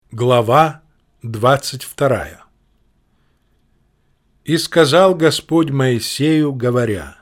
Глава 22. «И сказал Господь Моисею, говоря: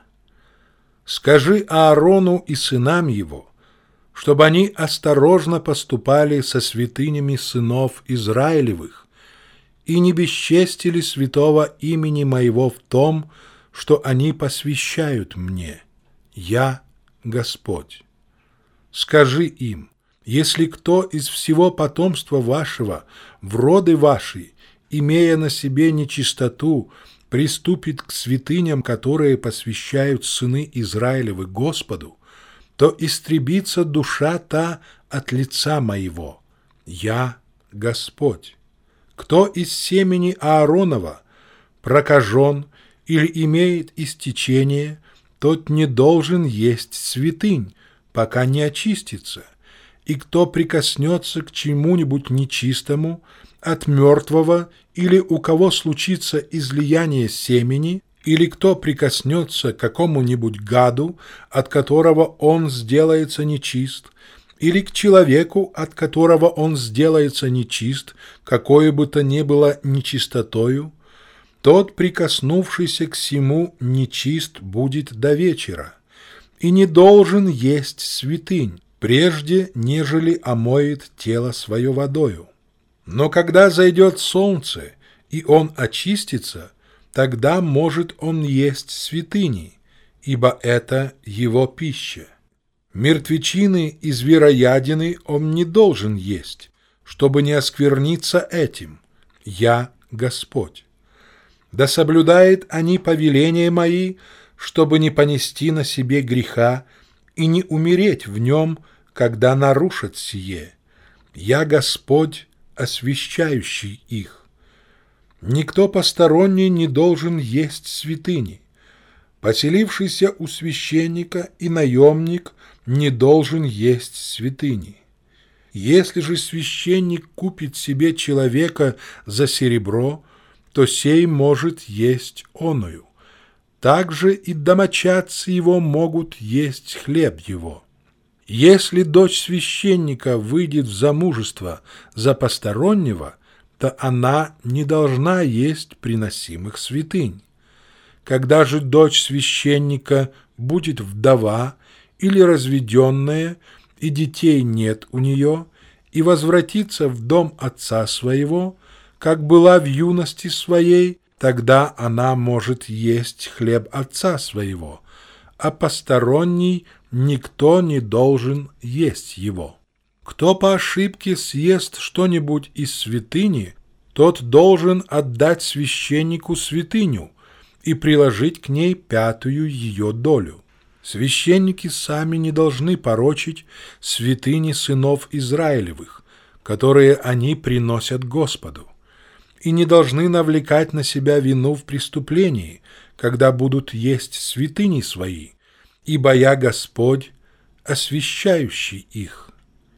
скажи Аарону и сынам его, чтобы они осторожно поступали со святынями сынов Израилевых и не бесчестили святого имени Моего в том, что они посвящают Мне. Я Господь. Скажи им: если кто из всего потомства вашего, в роды ваши, имея на себе нечистоту, приступит к святыням, которые посвящают сыны Израилевы Господу, то истребится душа та от лица Моего. Я Господь. Кто из семени Ааронова прокажен или имеет истечение, тот не должен есть святынь, пока не очистится. И кто прикоснется к чему-нибудь нечистому от мертвого, или у кого случится излияние семени, или кто прикоснется к какому-нибудь гаду, от которого он сделается нечист, или к человеку, от которого он сделается нечист, какой бы то ни было нечистотою, тот, прикоснувшийся к сему, нечист будет до вечера, и не должен есть святынь, прежде нежели омоет тело свое водою. Но когда зайдет солнце, и он очистится, тогда может он есть святыни, ибо это его пища. Мертвечины и звероядины он не должен есть, чтобы не оскверниться этим. Я Господь. Да соблюдает они повеления мои, чтобы не понести на себе греха и не умереть в нем, когда нарушат сие. Я Господь, освящающий их. Никто посторонний не должен есть святыни. Поселившийся у священника и наемник не должен есть святыни. Если же священник купит себе человека за серебро, то сей может есть оную. Также и домочадцы его могут есть хлеб его. Если дочь священника выйдет в замужество за постороннего, то она не должна есть приносимых святынь. Когда же дочь священника будет вдова или разведенная, и детей нет у нее, и возвратится в дом отца своего, как была в юности своей, тогда она может есть хлеб отца своего, а посторонний никто не должен есть его. Кто по ошибке съест что-нибудь из святыни, тот должен отдать священнику святыню и приложить к ней 5-ю ее долю. Священники сами не должны порочить святыни сынов Израилевых, которые они приносят Господу, и не должны навлекать на себя вину в преступлении, когда будут есть святыни свои, ибо я Господь, освящающий их.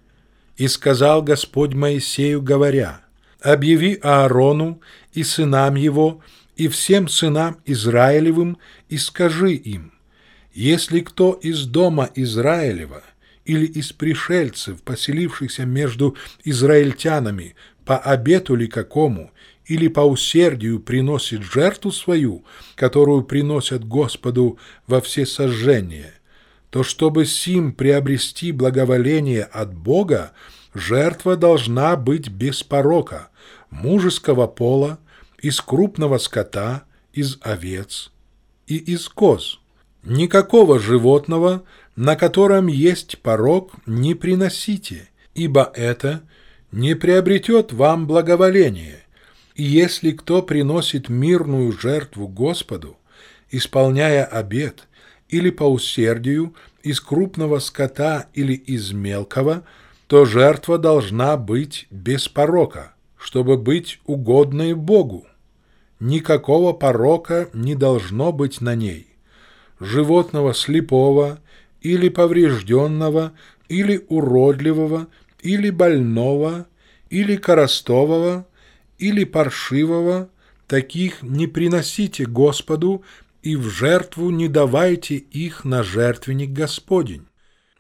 И сказал Господь Моисею, говоря: объяви Аарону и сынам его, и всем сынам Израилевым, и скажи им: если кто из дома Израилева или из пришельцев, поселившихся между израильтянами, по обету ли какому, или по усердию приносит жертву свою, которую приносят Господу во всесожжение, то чтобы сим приобрести благоволение от Бога, жертва должна быть без порока, мужеского пола, из крупного скота, из овец и из коз. Никакого животного, на котором есть порок, не приносите, ибо это не приобретет вам благоволение. И если кто приносит мирную жертву Господу, исполняя обет, или по усердию, из крупного скота или из мелкого, то жертва должна быть без порока, чтобы быть угодной Богу. Никакого порока не должно быть на ней. Животного слепого, или поврежденного, или уродливого, или больного, или коростового, или паршивого, таких не приносите Господу, и в жертву не давайте их на жертвенник Господень.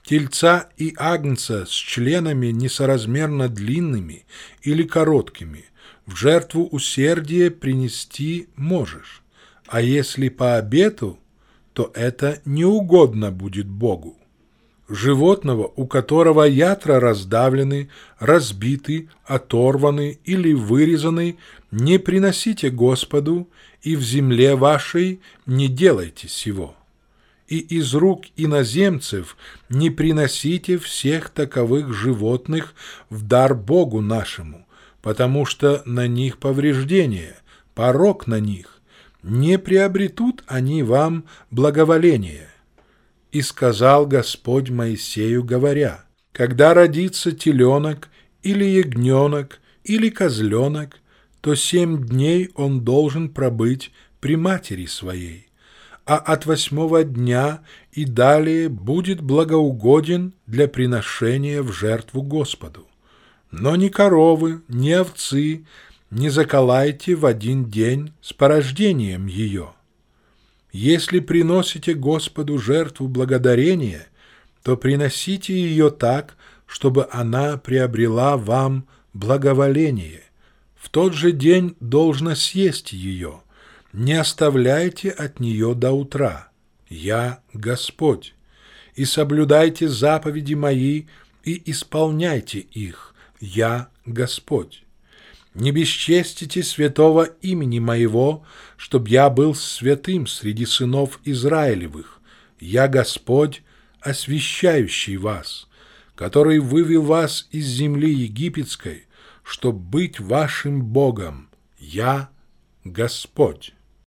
Тельца и агнца с членами несоразмерно длинными или короткими в жертву усердия принести можешь, а если по обету, то это неугодно будет Богу. Животного, у которого ятра раздавлены, разбиты, оторваны или вырезаны, не приносите Господу, и в земле вашей не делайте сего. И из рук иноземцев не приносите всех таковых животных в дар Богу нашему, потому что на них повреждение, порок на них, не приобретут они вам благоволения. И сказал Господь Моисею, говоря: когда родится теленок, или ягненок, или козленок, то 7 дней он должен пробыть при матери своей, а от 8-го дня и далее будет благоугоден для приношения в жертву Господу. Но ни коровы, ни овцы не заколайте в один день с порождением ее. Если приносите Господу жертву благодарения, то приносите ее так, чтобы она приобрела вам благоволение. В тот же день должно съесть ее, не оставляйте от нее до утра. Я Господь. И соблюдайте заповеди мои и исполняйте их. Я Господь. Не бесчестите святого имени моего, чтоб я был святым среди сынов Израилевых. Я Господь, освящающий вас, который вывел вас из земли египетской, чтоб быть вашим Богом. Я Господь.